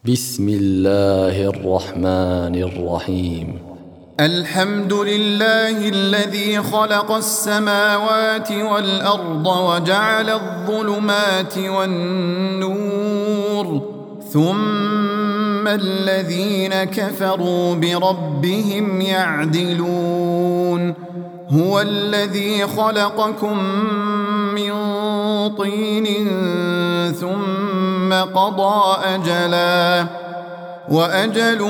بسم الله الرحمن الرحيم. الحمد لله الذي خلق السماوات والأرض وجعل الظلمات والنور ثم الذين كفروا بربهم يعدلون. هو الذي خلقكم من طين ثم قضى أجلا وأجل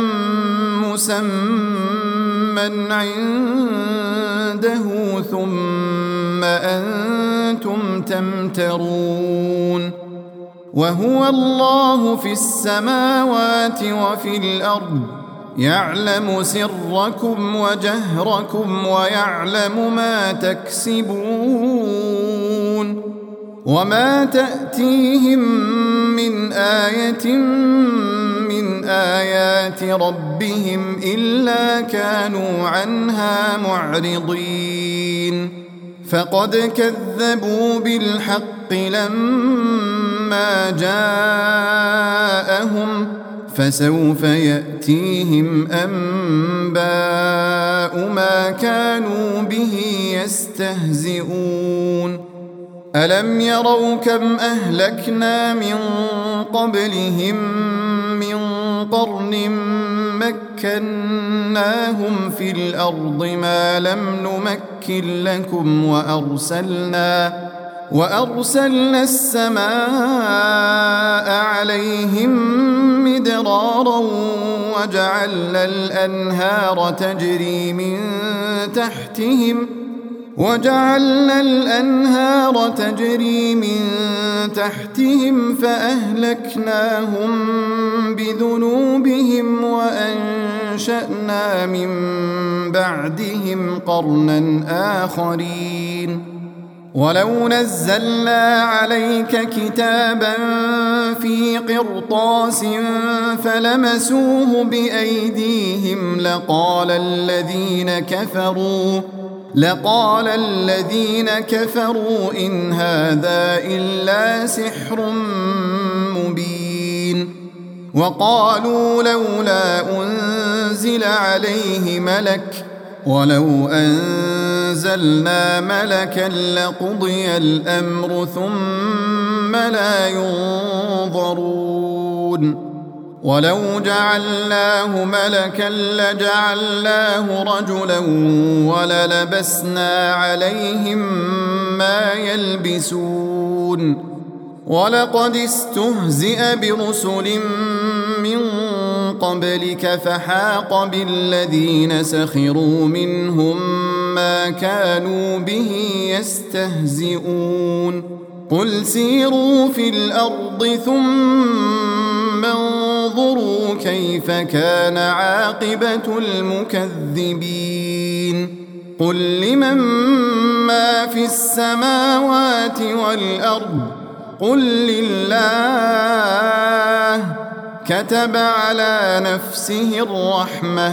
مسمى عنده ثم أنتم تمترون. وهو الله في السماوات وفي الأرض يعلم سركم وجهركم ويعلم ما تكسبون. وما تأتيهم من آية من آيات ربهم إلا كانوا عنها معرضين. فقد كذبوا بالحق لما جاءهم فسوف يأتيهم أنباء ما كانوا به يستهزئون. ألم يروا كم أهلكنا من قبلهم من قرن مكناهم في الأرض ما لم نمكن لكم وأرسلنا السماء عليهم مدرارا وجعلنا الأنهار تجري من تحتهم فأهلكناهم بذنوبهم وأنشأنا من بعدهم قرنا آخرين. ولو نزلنا عليك كتابا في قرطاس فلمسوه بأيديهم لقال الذين كفروا إن هذا إلا سحر مبين. وقالوا لولا أنزل عليه ملك ولو أنزلنا ملكا لقضي الأمر ثم لا ينظرون. ولو جعلناه ملكا لجعلناه رجلا وللبسنا عليهم ما يلبسون. ولقد استهزئ برسل من قبلك فحاق بالذين سخروا منهم ما كانوا به يستهزئون. قل سيروا في الأرض ثم انظروا كيف كان عاقبة المكذبين. قل لمن ما في السماوات والأرض قل لله كتب على نفسه الرحمة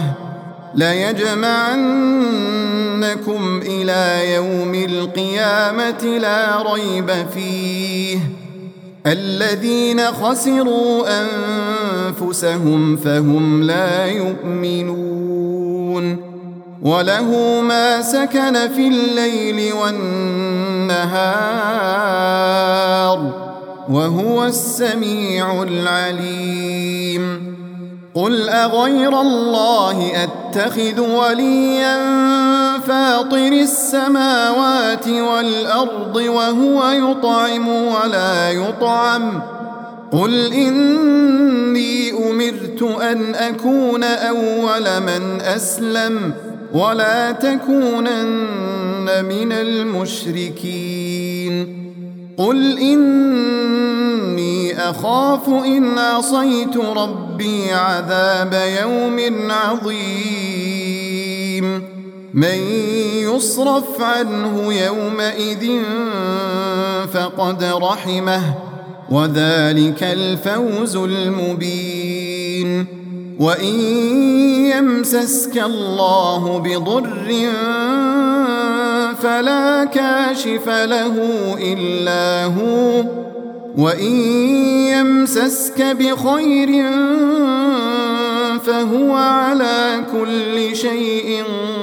ليجمعنكم إلى يوم القيامة لا ريب فيه. الذين خسروا أنفسهم فهم لا يؤمنون. وله ما سكن في الليل والنهار وهو السميع العليم. قل أغير الله أتخذ وليا فاطر السماوات والأرض وهو يطعم ولا يطعم. قل إني أمرت أن أكون أول من أسلم ولا تكونن من المشركين. قل إني أخاف إن عصيت ربي عذاب يوم عظيم. من يصرف عنه يومئذ فقد رحمه وذلك الفوز المبين. وإن يمسسك الله بضر فلا كاشف له إلا هو وإن يمسسك بخير فهو على كل شيء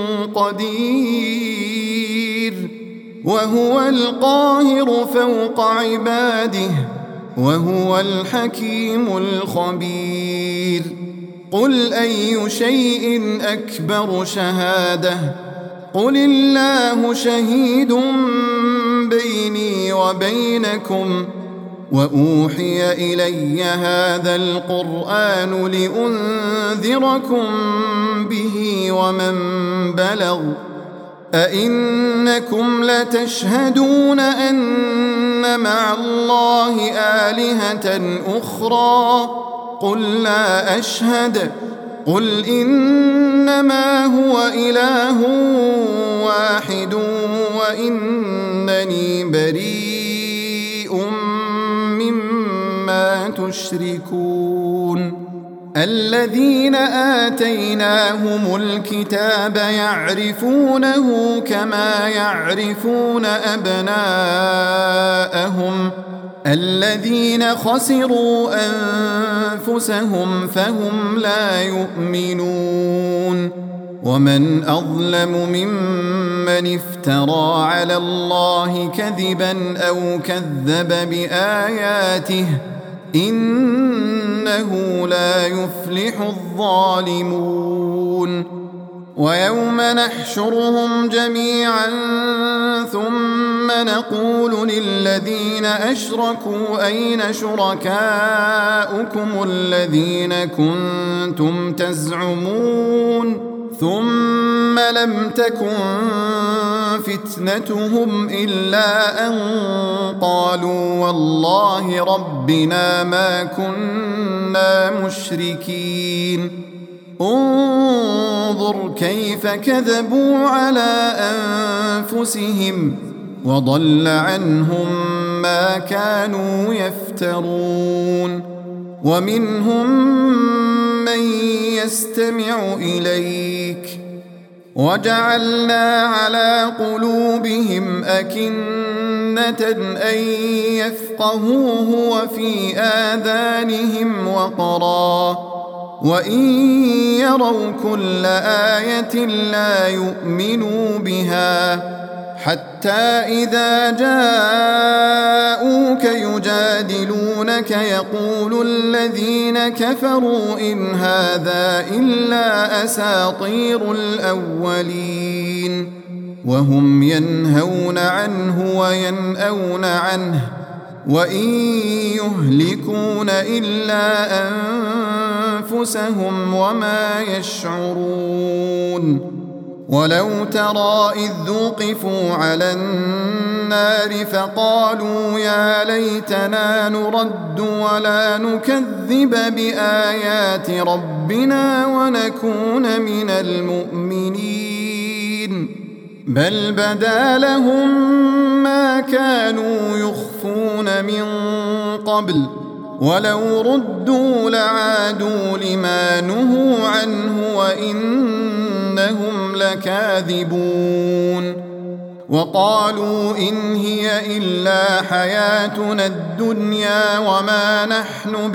قدير وهو القاهر فوق عباده وهو الحكيم الخبير قل أي شيء أكبر شهادة قل الله شهيد بيني وبينكم وأوحي إلي هذا القرآن لأنذركم به ومن بلغ أئنكم لتشهدون أن مع الله آلهة أخرى قل لا أشهد قل إنما هو إله واحد وإنني بريء مما تشركون الذين آتيناهم الكتاب يعرفونه كما يعرفون أبناءهم الذين خسروا أنفسهم فهم لا يؤمنون ومن أظلم ممن افترى على الله كذبا أو كذب بآياته إنه لا يفلح الظالمون ويوم نحشرهم جميعا ثم نقول للذين أشركوا أين شركاؤكم الذين كنتم تزعمون ثم لم تكن فتنتهم إلا أن قالوا والله ربنا ما كنا مشركين انظر كيف كذبوا على أنفسهم وضل عنهم ما كانوا يفترون ومنهم من يستمع إليك وجعلنا على قلوبهم أكنة أن يفقهوه وفي آذانهم وقرا وإن يروا كل آية لا يؤمنوا بها حتى إذا جاءوك يجادلونك يقول الذين كفروا إن هذا إلا أساطير الأولين وهم ينهون عنه وينأون عنه وإن يهلكون إلا أنفسهم وما يشعرون ولو ترى إذ وقفوا على النار فقالوا يا ليتنا نرد ولا نكذب بآيات ربنا ونكون من المؤمنين بل بدا لهم ما كانوا يخفون من قبل ولو ردوا لعادوا لما نهوا عنه وإنهم لكاذبون وقالوا إن هي إلا حياتنا الدنيا وما نحن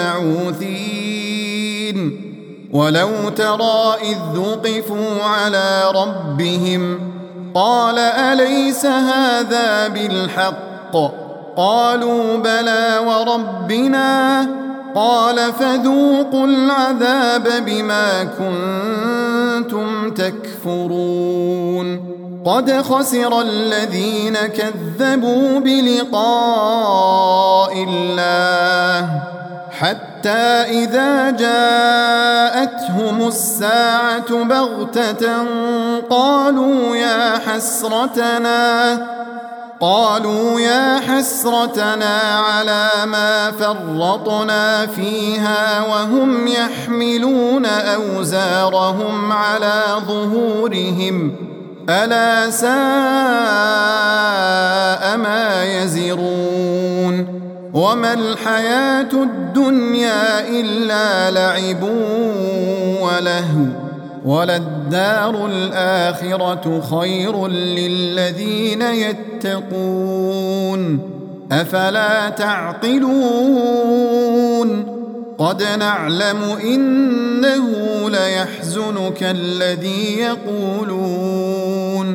بمبعوثين ولو ترى إذ وقفوا على ربهم قال أليس هذا بالحق قالوا بلى وربنا قال فذوقوا العذاب بما كنتم تكفرون قد خسر الذين كذبوا بلقاء الله حتى إذا جاءتهم الساعة بغتة قالوا يا حسرتنا على ما فرطنا فيها وهم يحملون أوزارهم على ظهورهم ألا ساء ما يزرون وما الحياة الدنيا إلا لعب ولهو وللدار الآخرة خير للذين يتقون أفلا تعقلون قد نعلم إنه ليحزنك الذي يقولون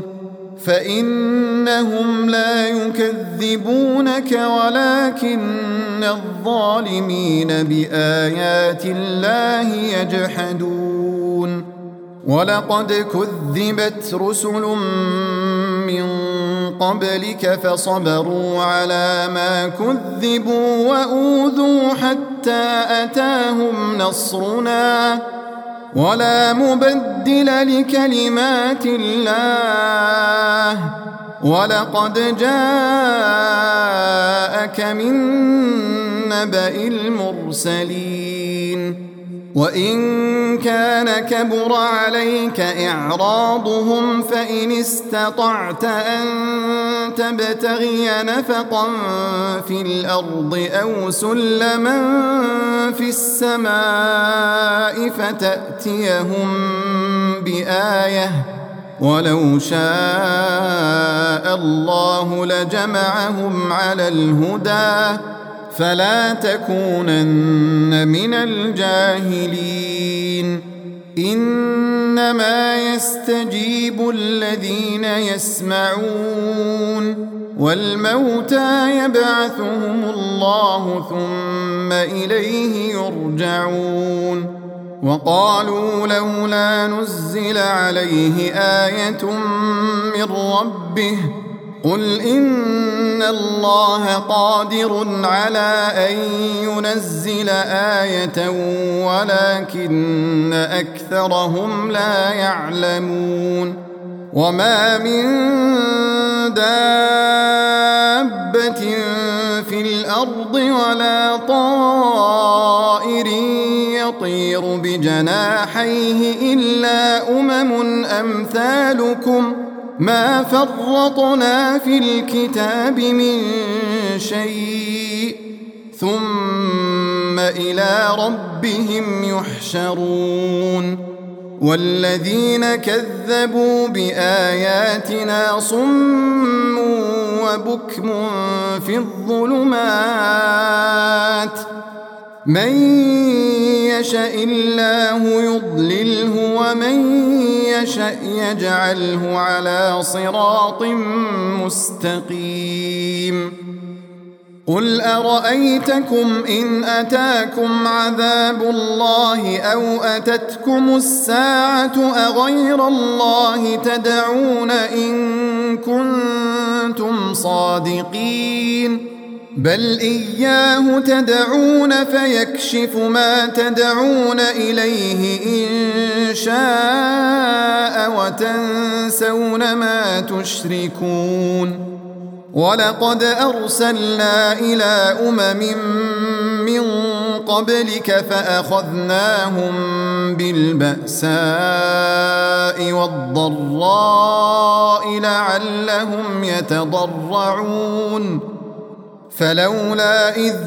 فإنهم لا يكذبونك ولكن الظالمين بآيات الله يجحدون ولقد كذبت رسل من قبلك فصبروا على ما كذبوا وأوذوا حتى أتاهم نصرنا ولا مبدل لكلمات الله ولقد جاءك من نبأ المرسلين وإن كان كبر عليك إعراضهم فإن استطعت أن تبتغي نفقا في الأرض أو سلما في السماء فتأتيهم بآية ولو شاء الله لجمعهم على الهدى فلا تكونن من الجاهلين إنما يستجيب الذين يسمعون والموتى يبعثهم الله ثم إليه يرجعون وقالوا لولا نزل عليه آية من ربه قل إن الله قادر على أن ينزل آية ولكن أكثرهم لا يعلمون وما من دابة في الأرض ولا طائر يطير بجناحيه إلا أمثالكم ما فرطنا في الكتاب من شيء ثم إلى ربهم يحشرون والذين كذبوا بآياتنا صم وبكم في الظلمات من يشاء الله يضلله ومن يشاء يجعله على صراط مستقيم قل أرأيتكم إن أتاكم عذاب الله أو أتتكم الساعة أغير الله تدعون إن كنتم صادقين بل إياه تدعون فيكشف ما تدعون إليه إن شاء وتنسون ما تشركون ولقد أرسلنا إلى من قبلك فأخذناهم بالبأساء والضراء لعلهم يتضرعون فلولا إذ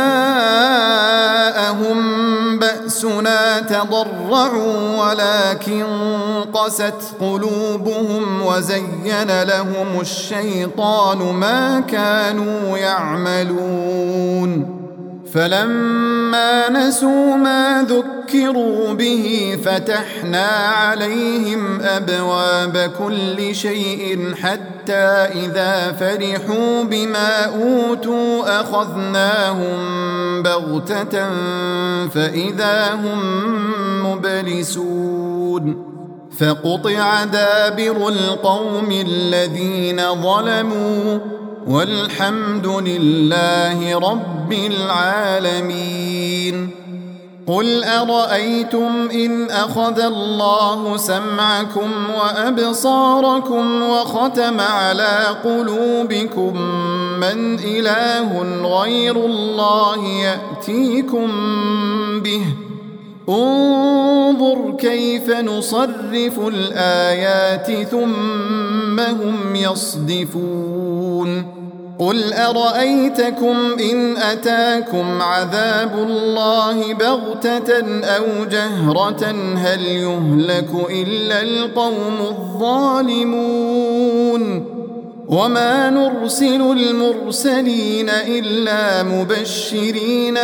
جاءهم بأسنا تضرعوا ولكن قست قلوبهم وزين لهم الشيطان ما كانوا يعملون فلما نسوا ما ذكروا به فتحنا عليهم أبواب كل شيء حتى إذا فرحوا بما أوتوا أخذناهم بغتة فإذا هم مبلسون فقطع دابر القوم الذين ظلموا والحمد لله رب العالمين قل أرأيتم إن أخذ الله سمعكم وأبصاركم وختم على قلوبكم من إله غير الله يأتيكم به انظر كيف نصرف الآيات ثم هم يصدفون قل أرأيتكم إن أتاكم عذاب الله بغتة أو جهرة هل يهلك إلا القوم الظالمون وما نرسل المرسلين إلا مبشرين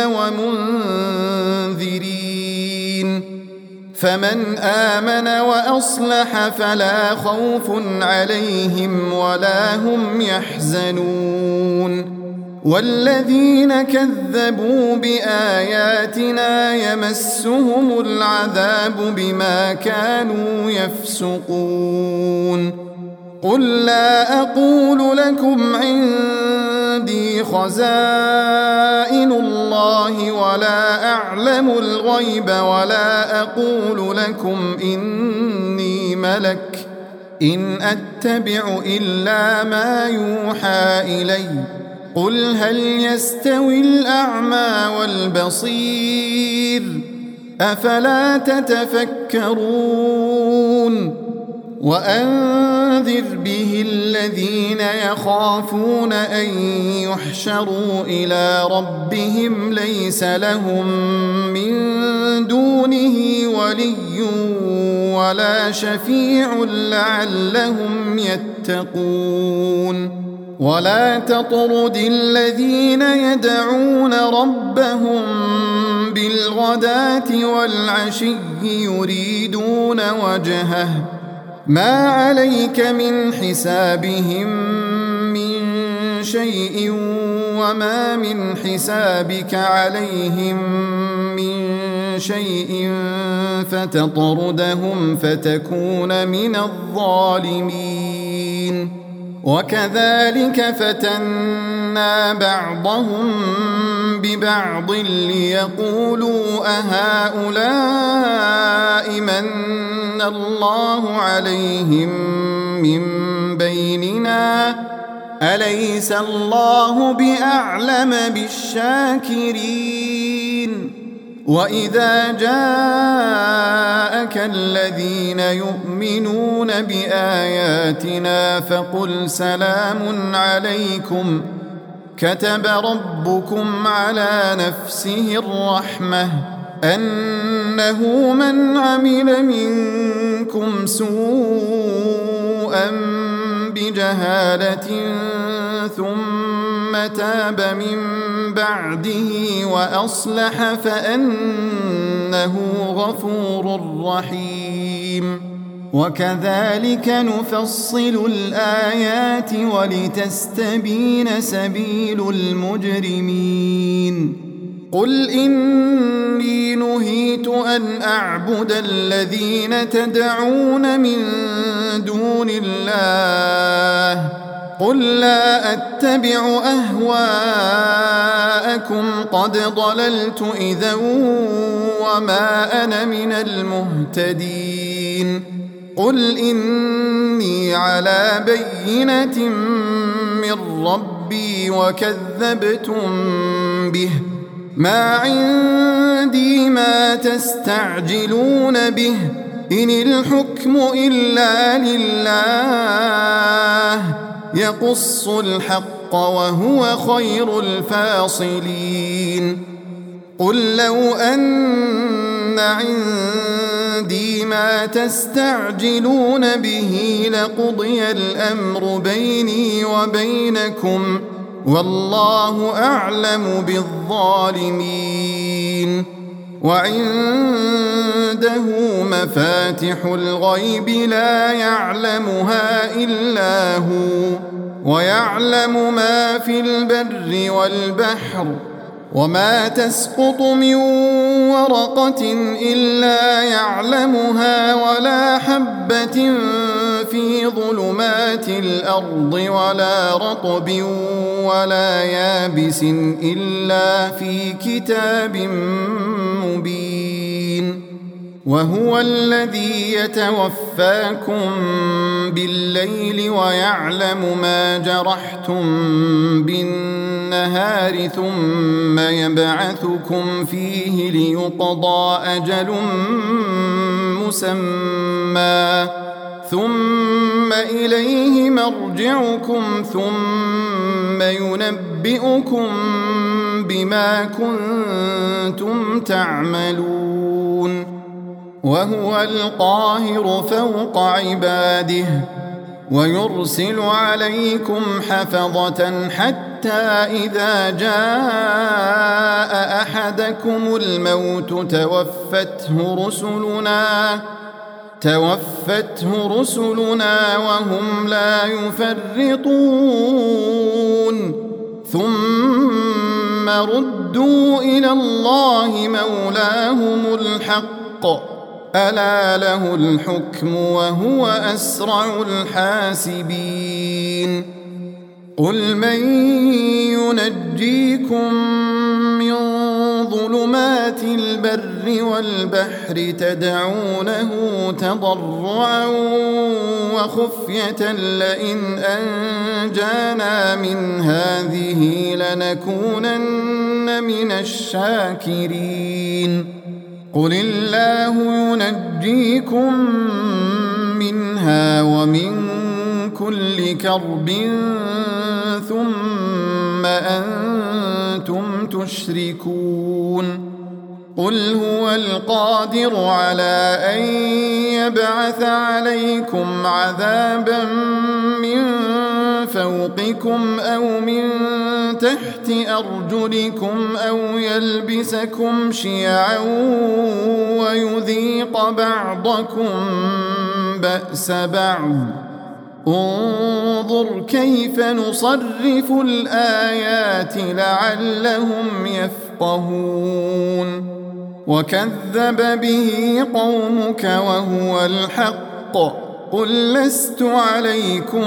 ومنذرين فمن آمن وأصلح فلا خوف عليهم ولا هم يحزنون والذين كذبوا بآياتنا يمسهم العذاب بما كانوا يفسقون قل لا أقول لكم عندي خزائن الله ولا أعلم الغيب ولا أقول لكم إني ملك إن أتبع إلا ما يوحى إلي قل هل يستوي الأعمى والبصير أفلا تتفكرون وأنذر به الذين يخافون أن يحشروا إلى ربهم ليس لهم من دونه ولي ولا شفيع لعلهم يتقون ولا تطرد الذين يدعون ربهم بالغداة والعشي يريدون وجهه ما عليك من حسابهم من شيء وما من حسابك عليهم من شيء فتطردهم فتكون من الظالمين وكذلك فتنا بعضهم ببعض ليقولوا أهؤلاء من الله عليهم من بيننا أليس الله بأعلم بالشاكرين وإذا جاءك الذين يؤمنون بآياتنا فقل سلام عليكم كتب ربكم على نفسه الرحمة أنه من عمل منكم سوءا بجهالة ثم تاب من بعده وأصلح فأنه غفور رحيم وكذلك نفصل الآيات ولتستبين سبيل المجرمين قل إني نهيت أن أعبد الذين تدعون من دون الله قل لا أتبع أهواءكم قد ضللت إذا وما أنا من المهتدين قل إني على بينة من ربي وكذبتم به ما عندي ما تستعجلون به إن الحكم إلا لله يقص الحق وهو خير الفاصلين قل لو أن عندي ما تستعجلون به لقضي الأمر بيني وبينكم والله أعلم بالظالمين وعنده مفاتح الغيب لا يعلمها إلا هو ويعلم ما في البر والبحر وما تسقط من ورقة إلا يعلمها ولا حبة في ظلمات الأرض ولا رطب ولا يابس إلا في كتاب مبين وهو الذي يتوفاكم بالليل ويعلم ما جرحتم بالنهار ثم يبعثكم فيه ليقضى أجل مسمى ثم إليه مرجعكم ثم ينبئكم بما كنتم تعملون وهو القاهر فوق عباده ويرسل عليكم حفظة حتى إذا جاء أحدكم الموت توفته رسلنا وهم لا يفرطون ثم ردوا إلى الله مولاهم الحق ألا له الحكم وهو أسرع الحاسبين قل من ينجيكم من ظلمات البر والبحر تدعونه تضرعا وخفية لئن أنجانا من هذه لنكونن من الشاكرين قل الله ينجيكم منها ومن كل كرب ثم أنتم تشركون قل هو القادر على أن يبعث عليكم عذابا من فوقكم أو من تحت أرجلكم أو يلبسكم شيعا ويذيق بعضكم بأس بعض انظر كيف نصرف الآيات لعلهم يفقهون وكذب به قومك وهو الحق قل لست عليكم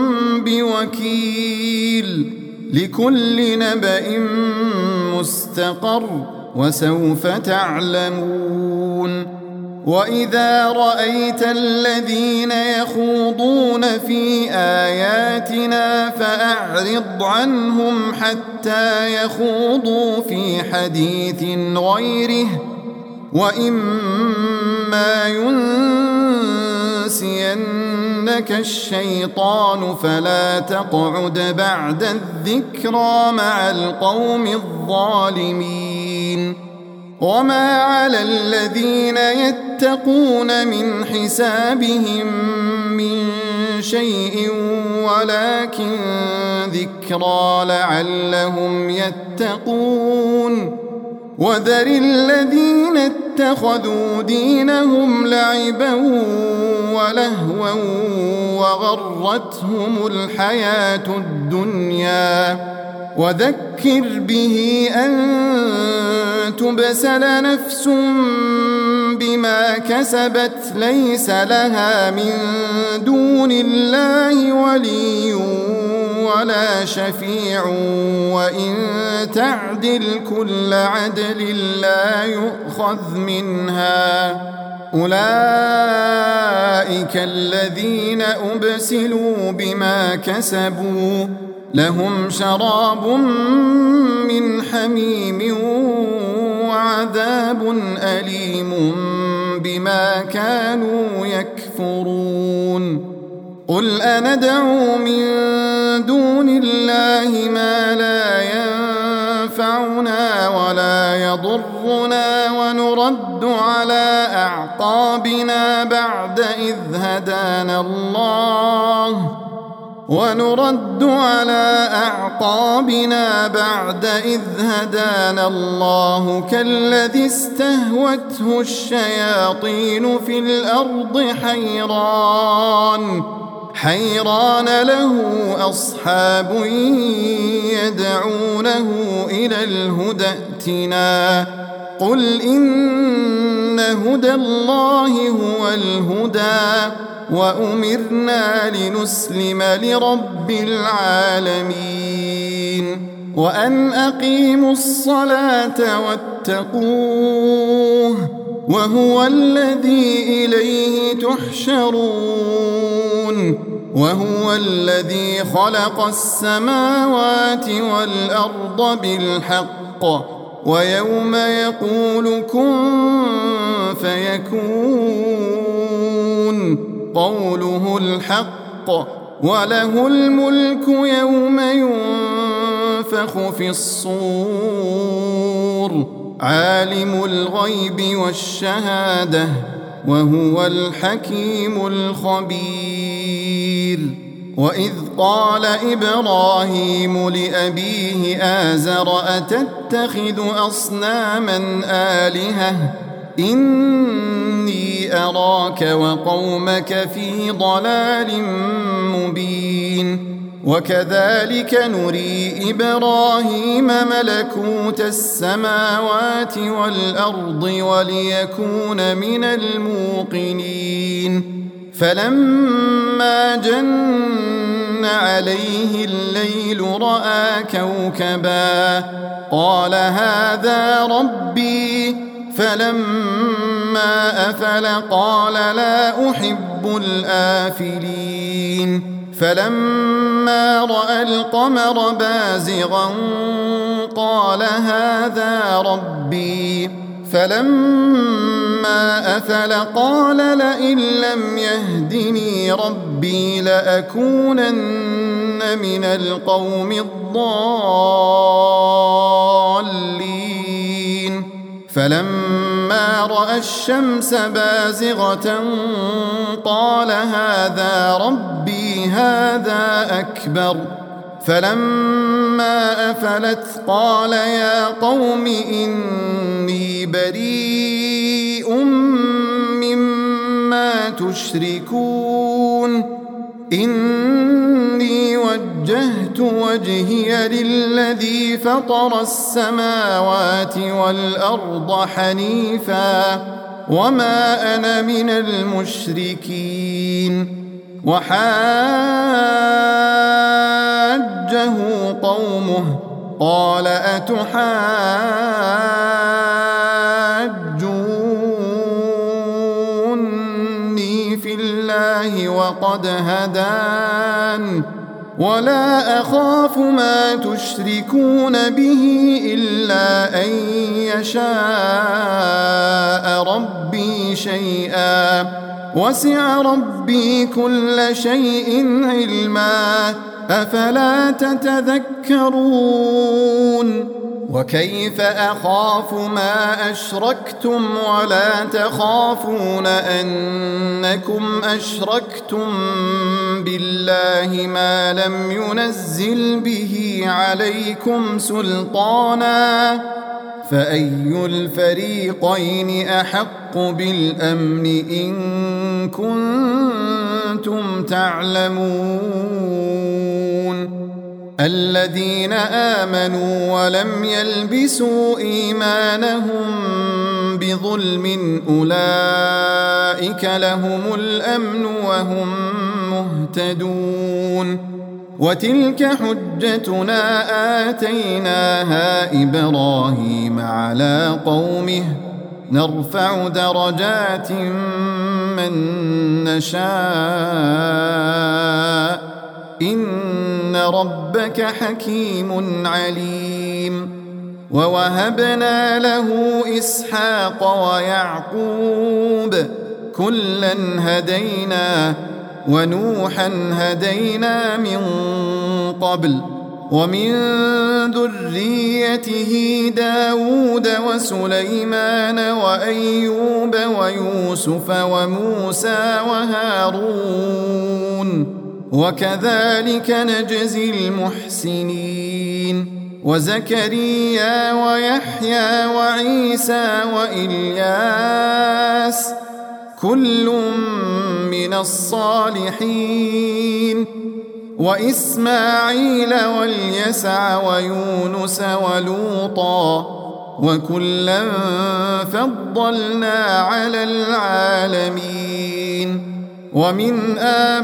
بوكيل لكل نبأ مستقر وسوف تعلمون وإذا رأيت الذين يخوضون في آياتنا فأعرض عنهم حتى يخوضوا في حديث غيره وإما ينسينك الشيطان فلا تقعد بعد الذكرى مع القوم الظالمين وما على الذين يتقون من حسابهم من شيء ولكن ذكرى لعلهم يتقون وذر الذين اتخذوا دينهم لعبا ولهوا وغرتهم الحياة الدنيا وذكر به أن تبسل نفس بما كسبت ليس لها من دون الله ولي ولا شفيع وإن تعدل كل عدل لا يؤخذ منها أولئك الذين أبسلوا بما كسبوا لهم شراب من حميم وعذاب أليم بما كانوا يكفرون قل أندعو من دون الله ما لا ينفعنا ولا يضرنا ونرد على أعقابنا بعد إذ هدانا الله كالذي استهوته الشياطين في الأرض حيران له أصحاب يدعونه إلى الهدى ائتنا قل إن هدى الله هو الهدى وأمرنا لنسلم لرب العالمين وأن أقيموا الصلاة واتقوه وهو الذي إليه تحشرون وهو الذي خلق السماوات والأرض بالحق ويوم يقول كن فيكون قوله الحق وله الملك يوم ينفخ في الصور عالم الغيب والشهادة وهو الحكيم الخبير بصير وإذ قال إبراهيم لأبيه آزر أتتخذ أصناما آلهة إني أراك وقومك في ضلال مبين وكذلك نري إبراهيم ملكوت السماوات والأرض وليكون من الموقنين فلما جن عليه الليل رأى كوكبا قال هذا ربي فلما أفل قال لا أحب الآفلين فلما رأى القمر بازغا قال هذا ربي فلما أفل قال لئن لم يهدني ربي لأكونن من القوم الضالين فلما رأى الشمس بازغة قال هذا ربي هذا أكبر فلما أفلت قال يا قوم إني بريء مما تشركون إني وجهت وجهي للذي فطر السماوات والأرض حنيفا وما أنا من المشركين وحاجه قومه قال أتحاجوني في الله وقد هدان ولا أخاف ما تشركون به إلا أن يشاء ربي شيئا وسع ربي كل شيء علما أفلا تتذكرون وكيف أخاف ما أشركتم ولا تخافون أنكم أشركتم بالله ما لم ينزل به عليكم سلطانا فأي الفريقين أحق بالأمن إن كنتم تعلمون الذين آمنوا ولم يلبسوا إيمانهم بظلم أولئك لهم الأمن وهم مهتدون وتلك حجتنا آتيناها إبراهيم على قومه نرفع درجات من نشاء إن ربك حكيم عليم ووهبنا له إسحاق ويعقوب كلا هدينا ونوحا هدينا من قبل ومن ذريته داود وسليمان وأيوب ويوسف وموسى وهارون وكذلك نجزي المحسنين وزكريا ويحيى وعيسى وإلياس كل من الصالحين وإسماعيل واليسع ويونس ولوطا وكلا فضلنا على العالمين ومن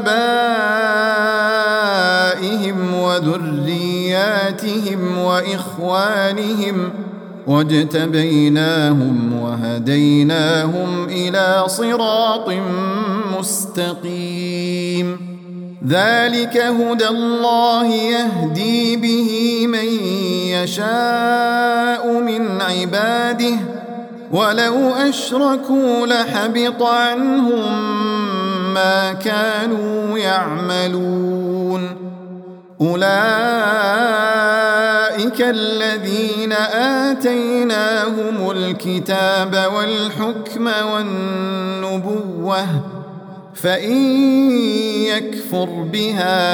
آبائهم وذرياتهم وإخوانهم واجتبيناهم وهديناهم إلى صراط مستقيم ذلك هدى الله يهدي به من يشاء من عباده ولو أشركوا لحبط عنهم ما كانوا يعملون أولئك الذين آتيناهم الكتاب والحكم والنبوة فإن يكفر بها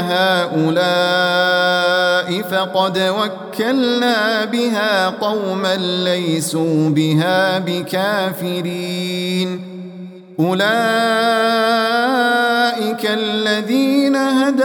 هؤلاء فقد وكلنا بها قوما ليسوا بها بكافرين أولئك الذين هدى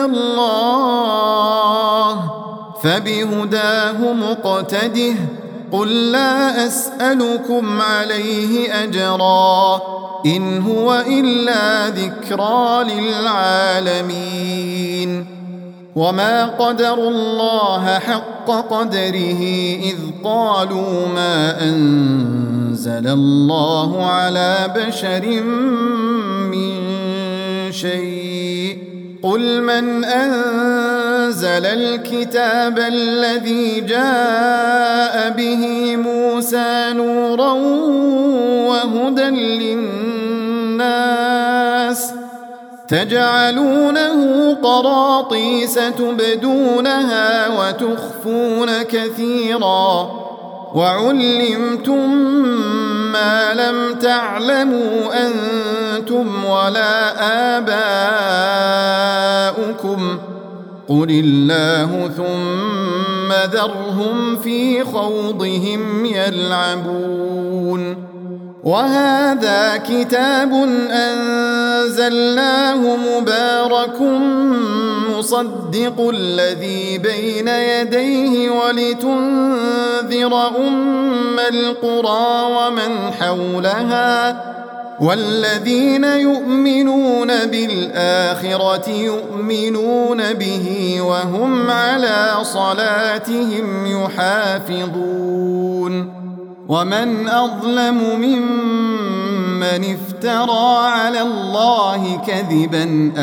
الله فبهداه مقتده قل لا أسألكم عليه أجرا إن هو إلا ذكرى للعالمين وما قدروا الله حق قدره إذ قالوا ما أنزل الله على بشر من شيء قل من أنزل الكتاب الذي جاء به موسى نورا وهدى للناس تجعلونه قراطيس تبدونها وتخفون كثيرا وعلمتم ما لم تعلموا أنتم ولا آباؤكم قل الله ثم ذرهم في خوضهم يلعبون وهذا كتاب أنزلناه مبارك مصدق الذي بين يديه ولتنذر أم القرى ومن حولها والذين يؤمنون بالآخرة يؤمنون به وهم على صلاتهم يحافظون ومن أظلم ممن افترى على الله كذبا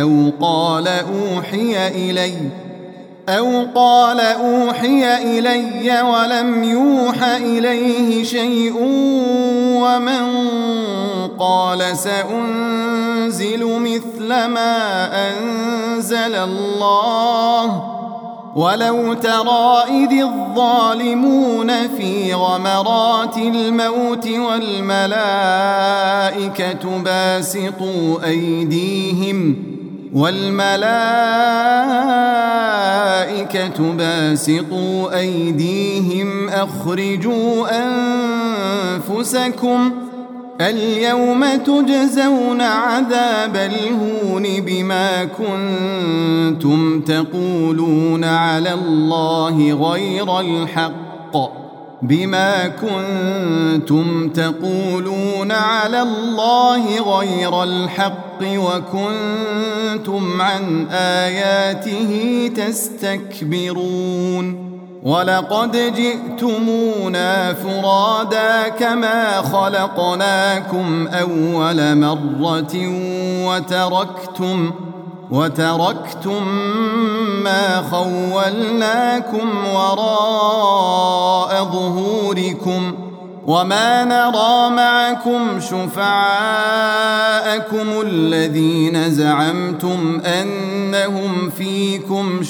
أو قال أوحي إلي ولم يوح إليه شيء ومن قال سأنزل مثل ما أنزل الله ولو ترى إذ الظالمون في غمرات الموت والملائكة باسطوا أيديهم أخرجوا أنفسكم اليوم تجزون عذاب الهون بما كنتم تقولون على الله غير الحق وكنتم عن آياته تستكبرون ولقد جئتمونا فرادا كما خلقناكم أول مرة وتركتم ما خولناكم وراء ظهوركم وما نرى معكم شفعاءكم الذين زعمتم أنهم فيكم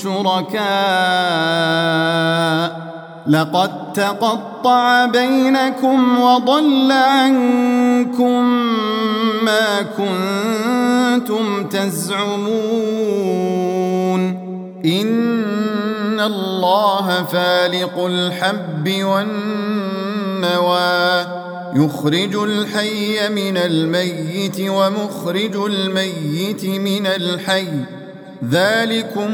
شركاء لقد تقطع بينكم وضل عنكم ما كنتم تزعمون إن الله فالق الحب والنوى يخرج الحي من الميت ومخرج الميت من الحي ذلكم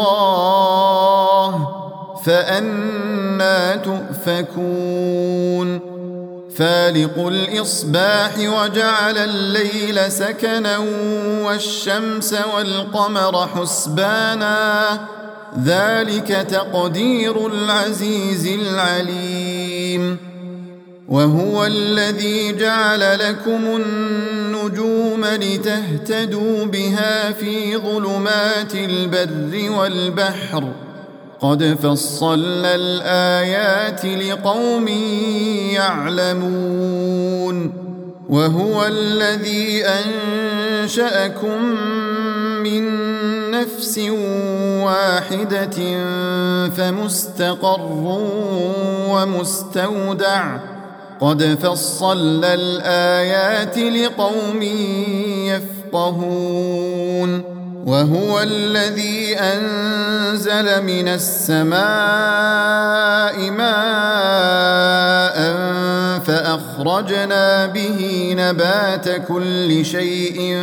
الله فأنى تؤفكون فالق الإصباح وجعل الليل سكنا والشمس والقمر حسبانا ذلك تقدير العزيز العليم وهو الذي جعل لكم النجوم لتهتدوا بها في ظلمات البر والبحر قد فصلنا الآيات لقوم يعلمون وهو الذي أنشأكم من نفس واحدة فمستقر ومستودع قد فصلنا الآيات لقوم يفقهون وهو الذي أنزل من السماء ماء فأخرجنا به نبات كل شيء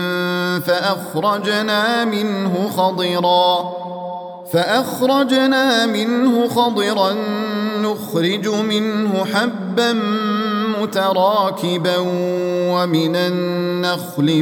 فأخرجنا منه خضرا نخرج منه حبا متراكبا ومن النخل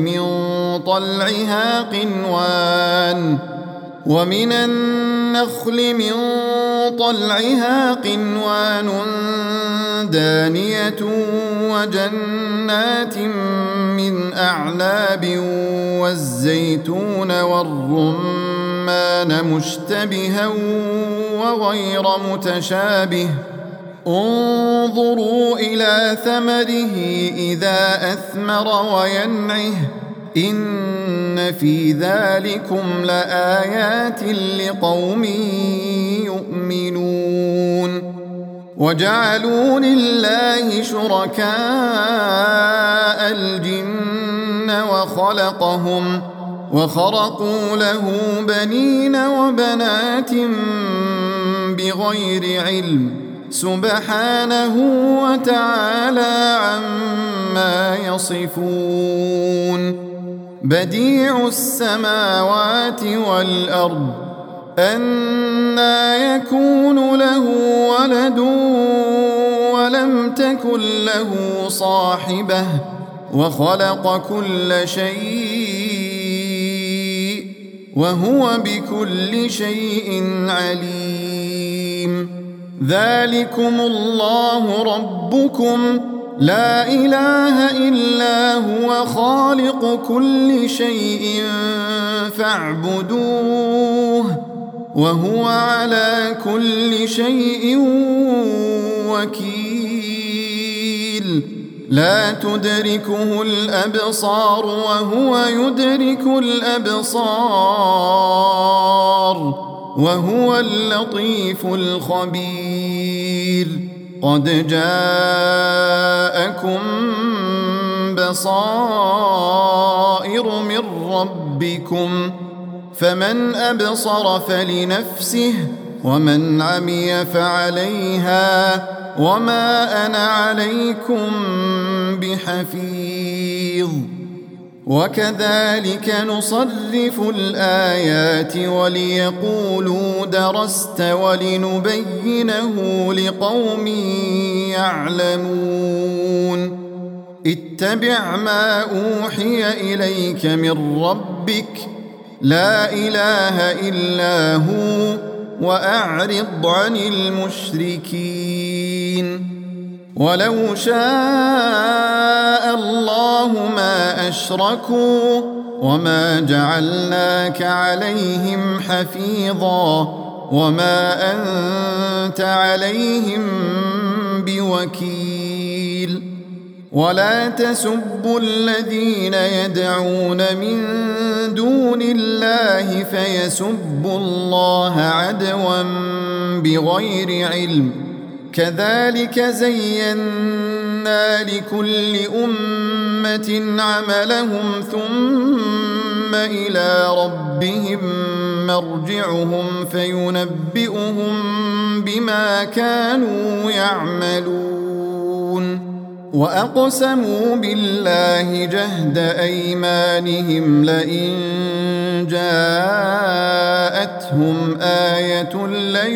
من طلعها قنوان دانية وجنات من أعناب والزيتون والرمان مشتبها وغير متشابه انظروا إلى ثمره إذا أثمر وينعه إن في ذلكم لآيات لقوم يؤمنون وجعلوا لله شركاء الجن وخرقوا له بنين وبنات بغير علم سبحانه وتعالى عما يصفون بديع السماوات والأرض أنى يكون له ولد ولم تكن له صاحبة وخلق كل شيء وهو بكل شيء عليم ذلكم الله ربكم لا إله إلا هو خالق كل شيء فاعبدوه وهو على كل شيء وكيل لا تدركه الأبصار وهو يدرك الأبصار وهو اللطيف الخبير قد جاءكم بصائر من ربكم فمن أبصر فلنفسه ومن عمي فعليها وما أنا عليكم بحفيظ وكذلك نصرف الآيات وليقولوا درست ولنبينه لقوم يعلمون اتبع ما أوحي إليك من ربك لا إله إلا هو وأعرض عن المشركين ولو شاء الله ما أشركوا وما جعلناك عليهم حفيظا وما أنت عليهم بوكيل ولا تسبوا الذين يدعون من دون الله فيسبوا الله عدوا بغير علم كذلك زينا لكل أمة عملهم ثم إلى ربهم مرجعهم فينبئهم بما كانوا يعملون وأقسموا بالله جهد أيمانهم لئن جاءتهم آية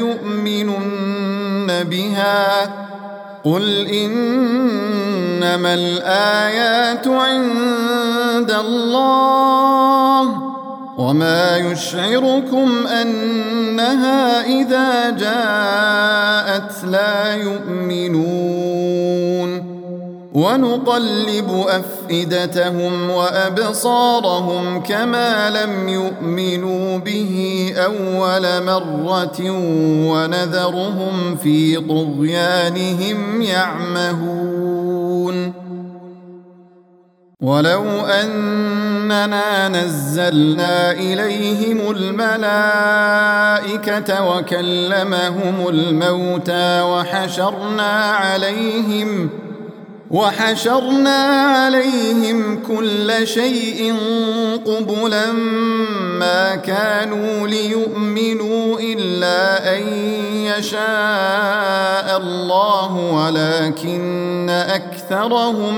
ليؤمنن بها قل إنما الآيات عند الله وما يشعركم أنها إذا جاءت لا يؤمنون ونقلب أفئدتهم وأبصارهم كما لم يؤمنوا به أول مرة ونذرهم في طغيانهم يعمهون ولو أننا نزلنا إليهم الملائكة وحشرنا عليهم كل شيء قبلا ما كانوا ليؤمنوا إلا أن يشاء الله ولكن أكثرهم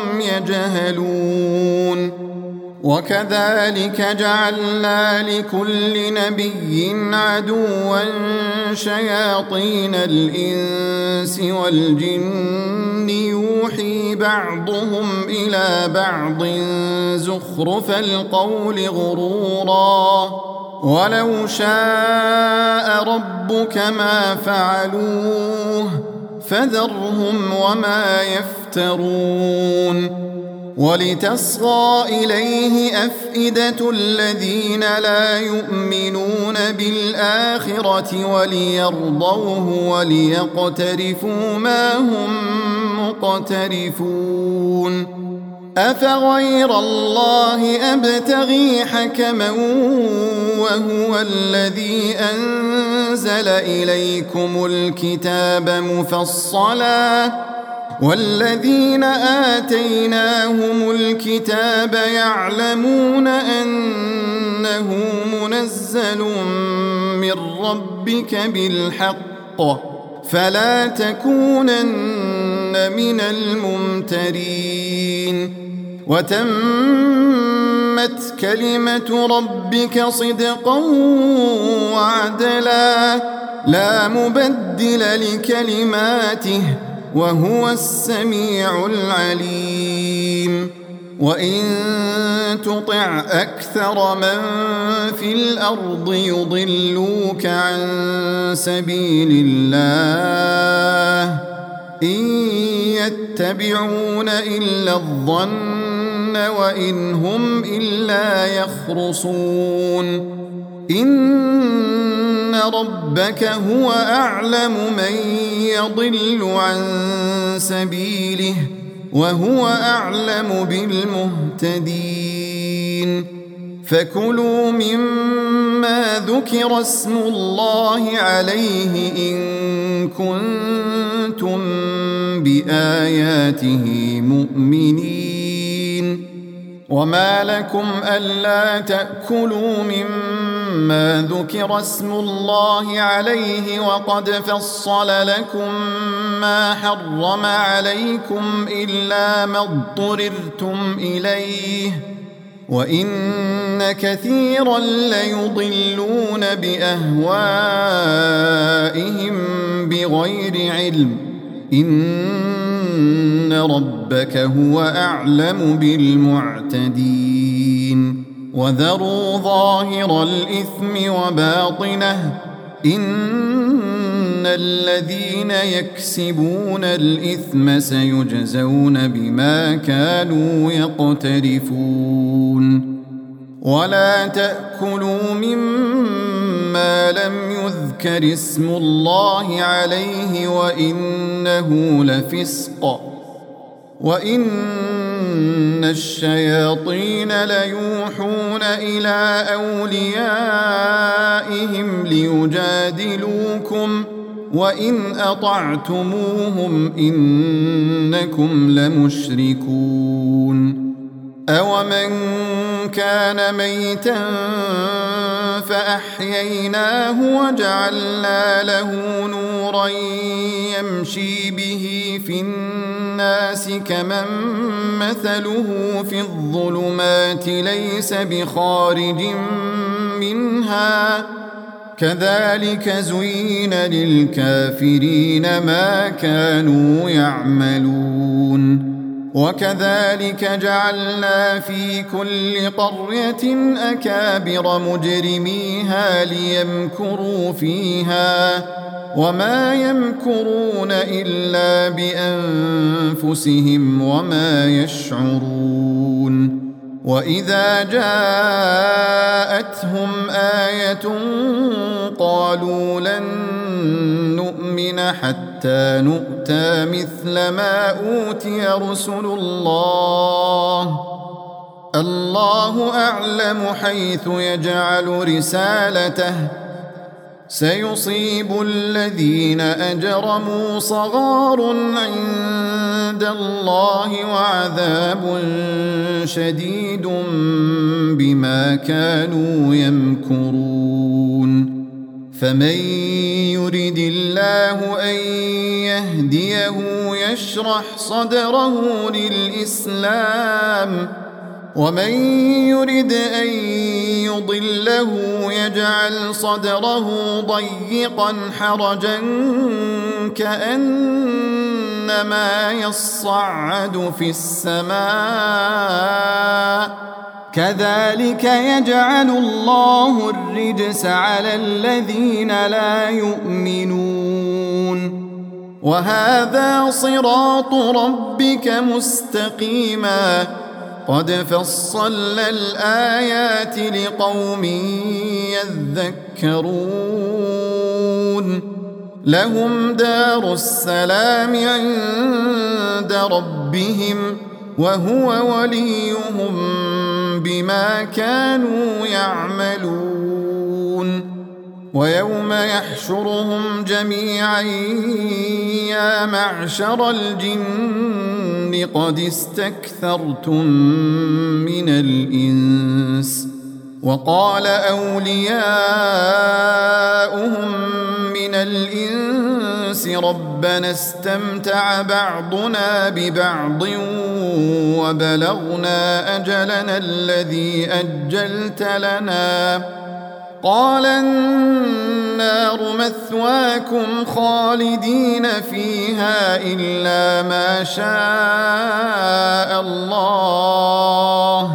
يجهلون وكذلك جعلنا لكل نبي عدوا شياطين الإنس والجن يوحي بعضهم إلى بعض زخرف القول غرورا ولو شاء ربك ما فعلوه فذرهم وما يفترون ولتصغى إليه أفئدة الذين لا يؤمنون بالآخرة وليرضوه وليقترفوا ما هم مقترفون أفغير الله أبتغي حكما وهو الذي أنزل إليكم الكتاب مفصلا والذين آتيناهم الكتاب يعلمون أنه منزل من ربك بالحق فلا تكونن من الممترين وتمت كلمة ربك صدقا وعدلا لا مبدل لكلماته وهو السميع العليم وإن تطع أكثر من في الأرض يضلوك عن سبيل الله إن يتبعون إلا الظن وإن هم إلا يخرصون إن ربك هو أعلم من يضل عن سبيله وهو أعلم بالمهتدين فكلوا مما ذكر اسم الله عليه إن كنتم بآياته مؤمنين وما لكم ألا تأكلوا مما ذكر اسم الله عليه وقد فصل لكم ما حرم عليكم إلا ما اضطررتم إليه وإن كثيرا ليضلون بأهوائهم بغير علم إن ربك هو أعلم بالمعتدين وذروا ظاهر الإثم وباطنه إن الذين يكسبون الإثم سيجزون بما كانوا يقترفون ولا تأكلوا مما لم يذكر اسم الله عليه وإنه لفسق وإن الشياطين ليوحون إلى أوليائهم ليجادلوكم وإن أطعتموهم إنكم لمشركون أومن كان ميتا فأحييناه وجعلنا له نورا يمشي به في الناس كمن مثله في الظلمات ليس بخارج منها كذلك زين للكافرين ما كانوا يعملون وكذلك جعلنا في كل قرية أكابر مجرميها ليمكروا فيها وما يمكرون إلا بأنفسهم وما يشعرون وإذا جاءتهم آية قالوا لن نؤمن حتى نؤتى مثل ما أوتي رسل الله الله أعلم حيث يجعل رسالته سيصيب الذين أجرموا صغار عند الله وعذاب شديد بما كانوا يمكرون فمن يرد الله أن يهديه يشرح صدره للإسلام ومن يرد أن يضله يجعل صدره ضيقا حرجا كأنما يصعد في السماء كذلك يجعل الله الرجس على الذين لا يؤمنون وهذا صراط ربك مستقيما قد فصلنا الآيات لقوم يذكرون لهم دار السلام عند ربهم وهو وليهم بما كانوا يعملون ويوم يحشرهم جميعا يا معشر الجن قد استكثرتم من الإنس وقال أولياؤهم من الإنس ربنا استمتع بعضنا ببعض وبلغنا أجلنا الذي أجلت لنا قال النار مثواكم خالدين فيها إلا ما شاء الله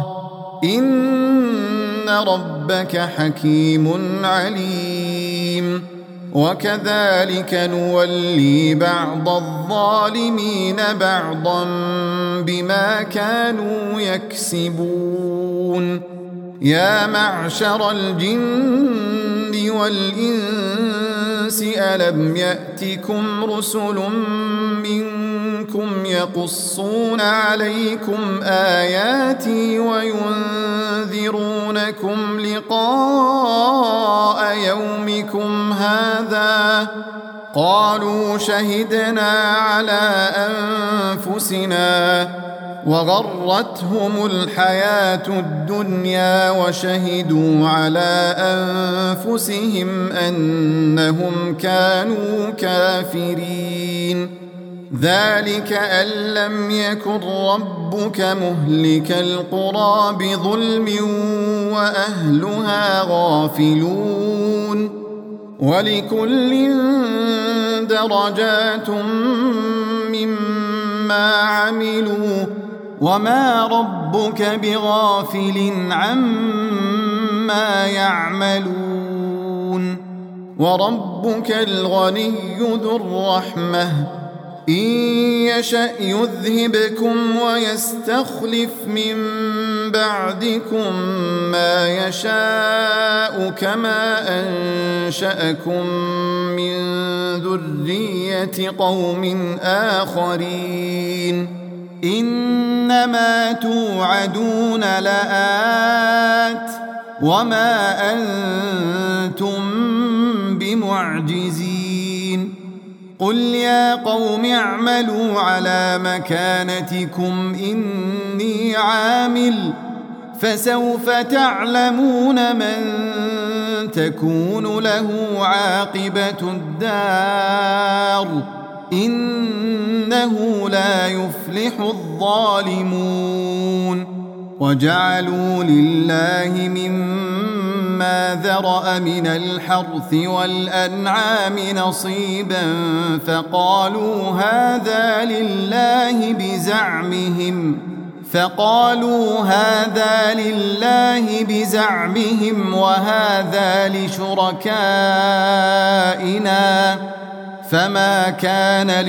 إن ربك حكيم عليم وكذلك نولي بعض الظالمين بعضا بما كانوا يكسبون يا معشر الجن والإنس ألم يأتكم رسل منكم يقصون عليكم آياتي وينذرونكم لقاء يومكم هذا قالوا شهدنا على أنفسنا وغرتهم الحياة الدنيا وشهدوا على أنفسهم أنهم كانوا كافرين ذلك أن لم يكن ربك مهلك القرى بظلم وأهلها غافلون ولكل درجات مما عملوا وما ربك بغافل عما يعملون وربك الغني ذو الرحمة إن يشأ يذهبكم ويستخلف من بعدكم ما يشاء كما أنشأكم من ذرية قوم آخرين إنما توعدون لآت وما أنتم بمعجزين قل يا قوم اعملوا على مكانتكم إني عامل فسوف تعلمون من تكون له عاقبة الدار إنه لا يفلح الظالمون وجعلوا لله مما ذرأ من الحرث والأنعام نصيبا فقالوا هذا لله بزعمهم وهذا لشركائنا فما كان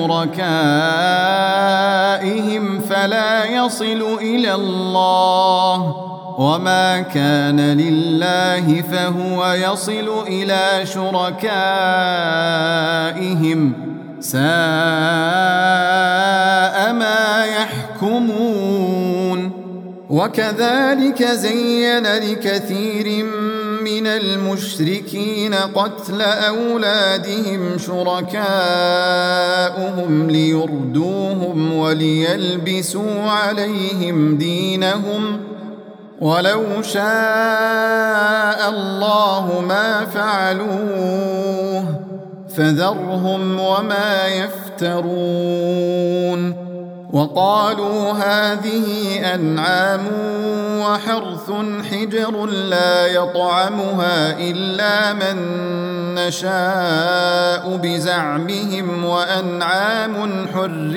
لشركائهم فلا يصل إلى الله وما كان لله فهو يصل إلى شركائهم ساء ما يحكمون وكذلك زين لكثير من المشركين قتل أولادهم شركاؤهم ليردوهم وليلبسوا عليهم دينهم ولو شاء الله ما فعلوه فذرهم وما يفترون. وقالوا هذه أنعام وحرث حجر لا يطعمها إلا من نشاء بزعمهم وأنعام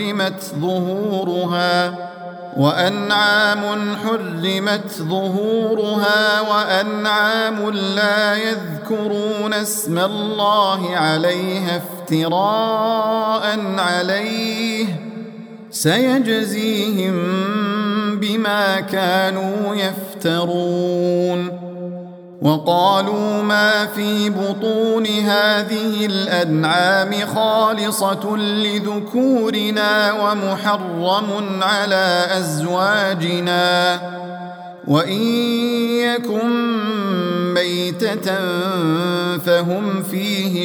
حرمت ظهورها وأنعام لا يذكرون اسم الله عليها افتراء عليه سيجزيهم بما كانوا يفترون. وقالوا ما في بطون هذه الأنعام خالصة لذكورنا ومحرم على أزواجنا وإن يكن ميتة فهم فيه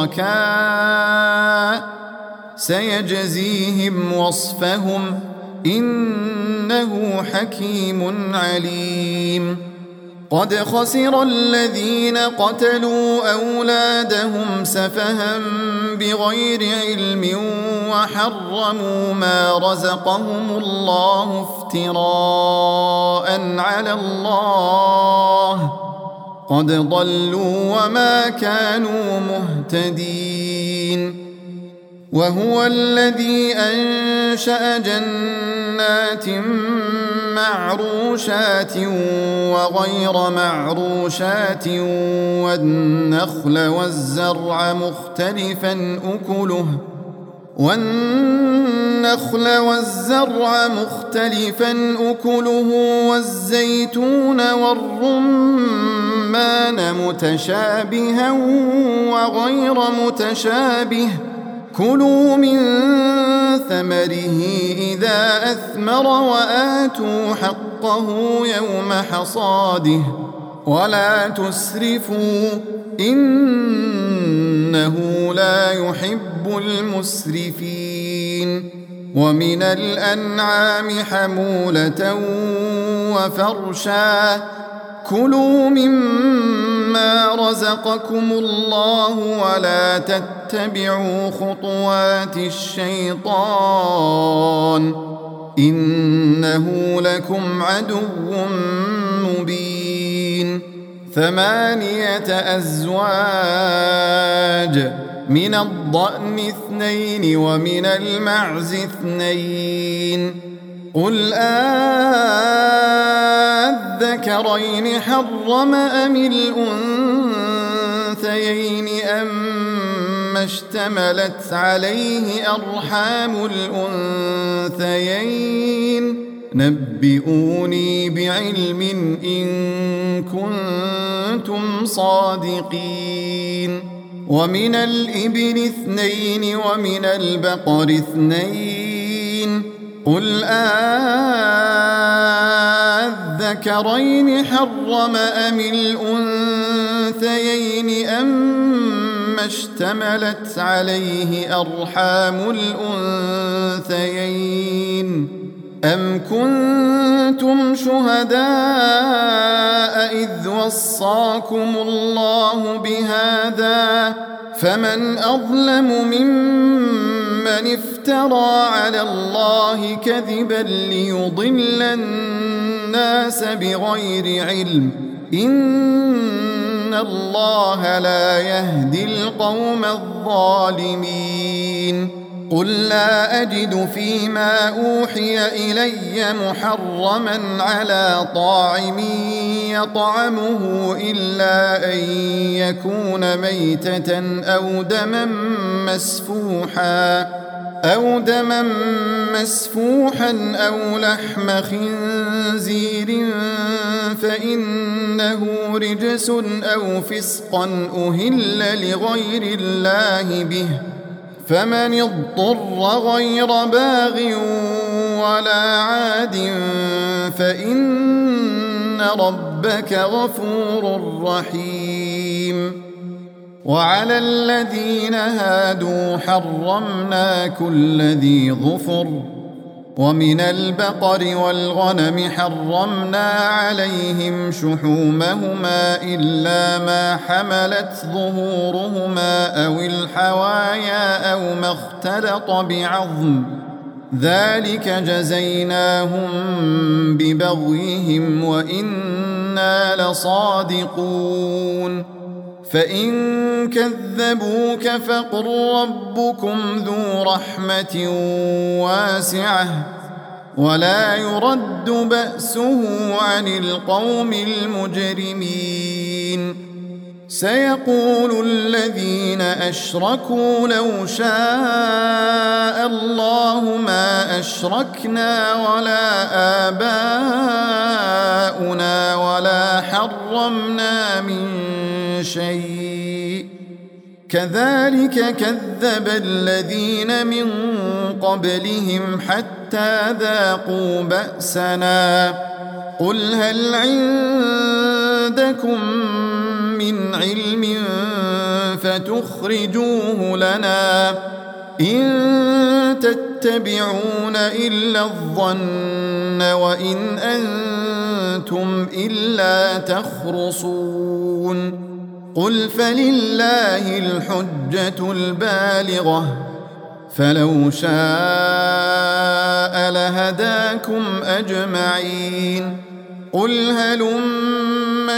شركاء سيجزيهم وصفهم إنه حكيم عليم. قد خسر الذين قتلوا أولادهم سفها بغير علم وحرموا ما رزقهم الله افتراء على الله قد ضلوا وما كانوا مهتدين. وهو الذي أنشأ جنات معروشات وغير معروشات والنخل والزرع مختلفا أكله والزيتون والرمان متشابها وغير متشابه كلوا من ثمره إذا أثمر وآتوا حقه يوم حصاده ولا تسرفوا إنه لا يحب المسرفين. ومن الأنعام حمولة وفرشا كلوا مما رزقكم الله ولا تتبعوا خطوات الشيطان إنه لكم عدو مبين. 8 أزواج من الضأن 2 ومن المعز 2 قل الذكرين حرم أم الأنثيين أما اشتملت عليه أرحام الأنثيين نبئوني بعلم إن كنتم صادقين. ومن الإبل 2 ومن البقر 2 قل الذكرين حرم أم الأنثيين أما اشتملت عليه أرحام الأنثيين أم كنتم شهداء إذ وصاكم الله بهذا فمن أظلم ممن افترى على الله كذبا ليضل الناس بغير علم إن الله لا يهدي القوم الظالمين. قل لا أجد فيما أوحي إلي محرما على طاعم يطعمه إلا أن يكون ميتة أو دما مسفوحا أو لحم خنزير فإنه رجس أو فسقا أهل لغير الله به فمن اضطر غير باغ ولا عاد فإن ربك غفور رحيم. وعلى الذين هادوا حرمنا كل ذي ظفر، ومن البقر والغنم حرمنا عليهم شحومهما إلا ما حملت ظهورهما أو الحوايا أو ما اختلط بعظم، ذلك جزيناهم ببغيهم وإنا لصادقون. فإن كذبوك فقل ربكم ذو رحمة واسعة ولا يرد بأسه عن القوم المجرمين. سيقول الذين أشركوا لو شاء الله ما أشركنا ولا آباؤنا ولا حرمنا من شيء، كذلك كذب الذين من قبلهم حتى ذاقوا بأسنا. قل هل عندكم من علم فتخرجوه لنا؟ إن تتبعون إلا الظن وإن أنتم إلا تخرصون. قل فلله الحجة البالغة، فلو شاء لهداكم أجمعين. قل هلم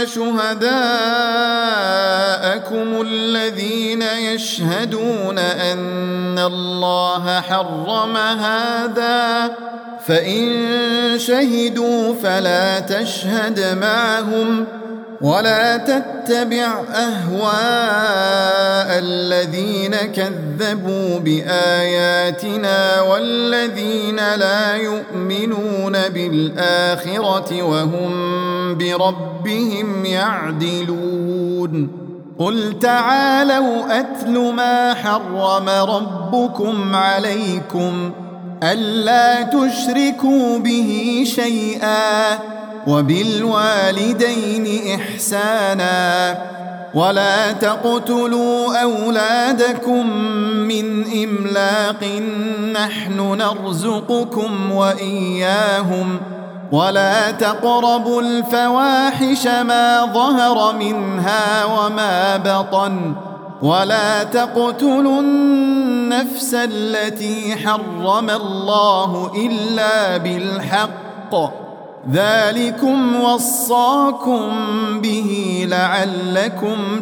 شهداءكم الذين يشهدون أن الله حرم هذا، فإن شهدوا فلا تشهد معهم ولا تتبع أهواء الذين كذبوا بآياتنا والذين لا يؤمنون بالآخرة وهم بربهم يعدلون. قل تعالوا أتل ما حرم ربكم عليكم ألا تشركوا به شيئا وبالوالدين إحسانا ولا تقتلوا أولادكم من إملاق نحن نرزقكم وإياهم ولا تقربوا الفواحش ما ظهر منها وما بطن ولا تقتلوا النفس التي حرم الله إلا بالحق، ذلكم وصاكم به لعلكم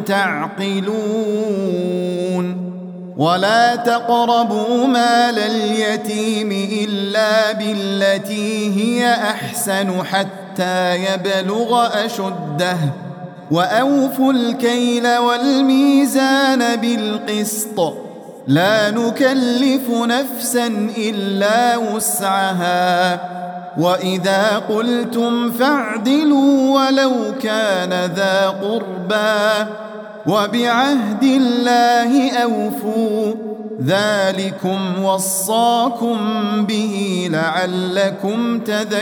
تعقلون. ولا تقربوا مال اليتيم إلا بالتي هي أحسن حتى يبلغ أشده، وأوفوا الكيل والميزان بالقسط، لا نكلف نفسا إلا وسعها، وإذا قلتم فاعدلوا ولو كان ذا قربى، وبعهد الله أوفوا، ذلكم وصاكم به لعلكم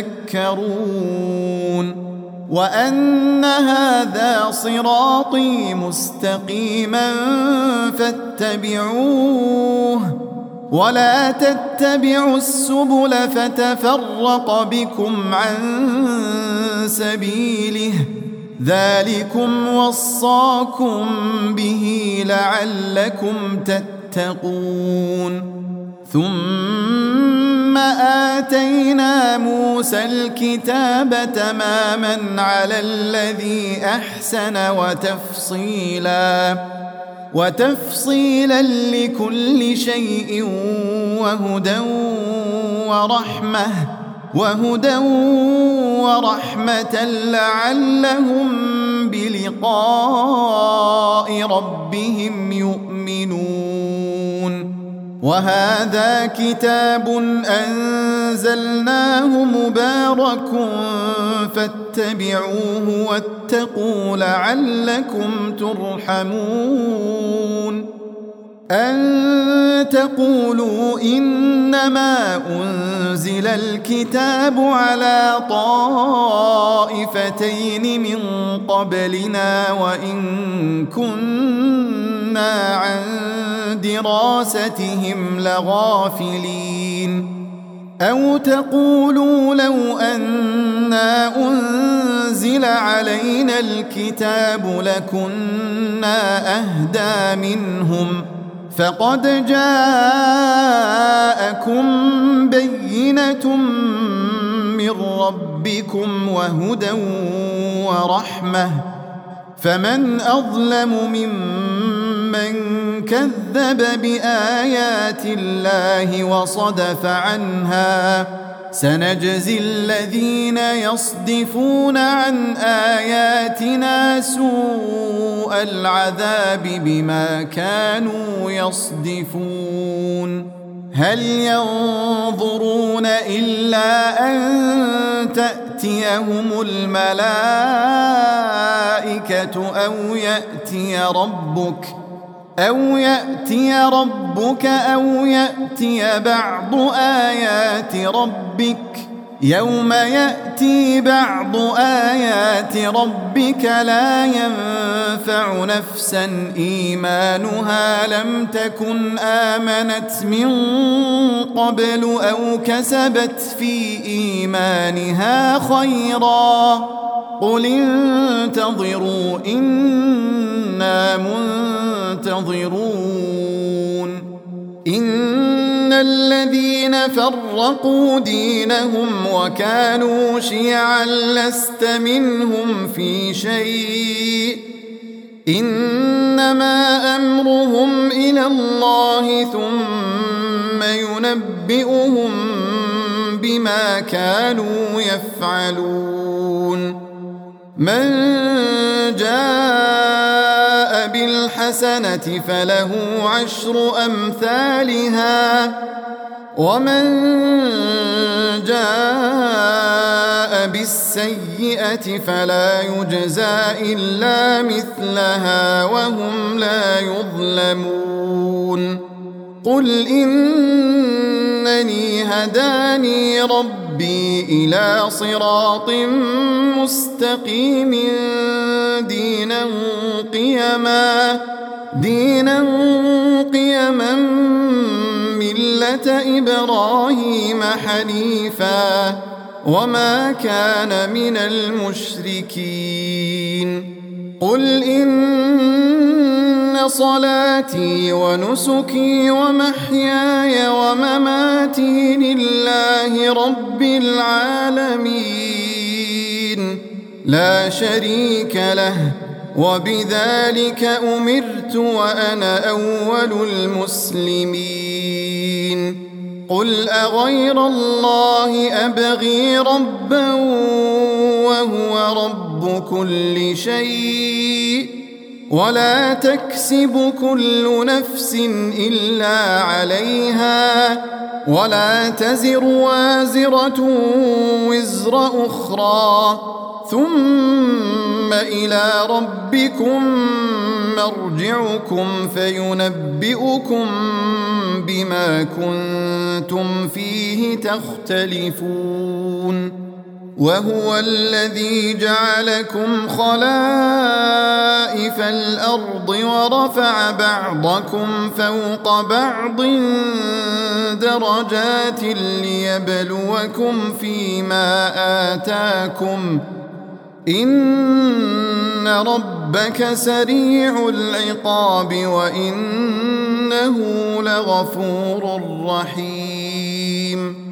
تذكرون. وأن هذا صراطي مستقيما فاتبعوه ولا تتبعوا السبل فتفرق بكم عن سبيله، ذلكم وصاكم به لعلكم تتقون. ثم آتينا موسى الكتاب تماما على الذي أحسن وتفصيلا لكل شيء وهدى ورحمة لعلهم بلقاء ربهم يؤمنون. وهذا كتاب أنزلناه مبارك فاتبعوه واتقوا لعلكم ترحمون. أن تقولوا إنما أنزل الكتاب على طائفتين من قبلنا وإن كنا عن دراستهم لغافلين أو تقولوا لو أنا أنزل علينا الكتاب لكنا أهدى منهم فقد جاءكم بينة من ربكم وهدى ورحمة فمن أظلم ممن كذب بآيات الله وصدف عنها سنجزي الذين يصدفون عن آياتنا سوء العذاب بما كانوا يصدفون هل ينظرون إلا أن تأتيهم الملائكة أو يأتي ربك أو يأتي بعض آيات ربك يوم يأتي بعض آيات ربك لا ينفع نفسا إيمانها لم تكن آمنت من قبل أو كسبت في إيمانها خيرا قل انتظروا إنا منتظرون إن الذين فرقوا دينهم وكانوا شيعا لست منهم في شيء إنما أمرهم إلى الله ثم ينبئهم بما كانوا يفعلون من جاء بالحسنة فله 10 أمثالها ومن جاء بالسيئة فلا يجزى إلا مثلها وهم لا يظلمون قل إنني هداني ربي إلى صراط مستقيم دينا قيما ملة إبراهيم حنيفا وما كان من المشركين قل إن صلاتي ونسكي ومحياي ومماتي لله رب العالمين لا شريك له وبذلك أمرت وأنا أول المسلمين قل أغير الله أبغي ربا وهو رب كل شيء ولا تكسب كل نفس إلا عليها ولا تزر وازرة وزر أخرى ثم إلى ربكم مرجعكم فينبئكم بما كنتم فيه تختلفون وهو الذي جعلكم خلائف الأرض ورفع بعضكم فوق بعض درجات ليبلوكم فيما آتاكم إن ربك سريع العقاب وإنه لغفور رحيم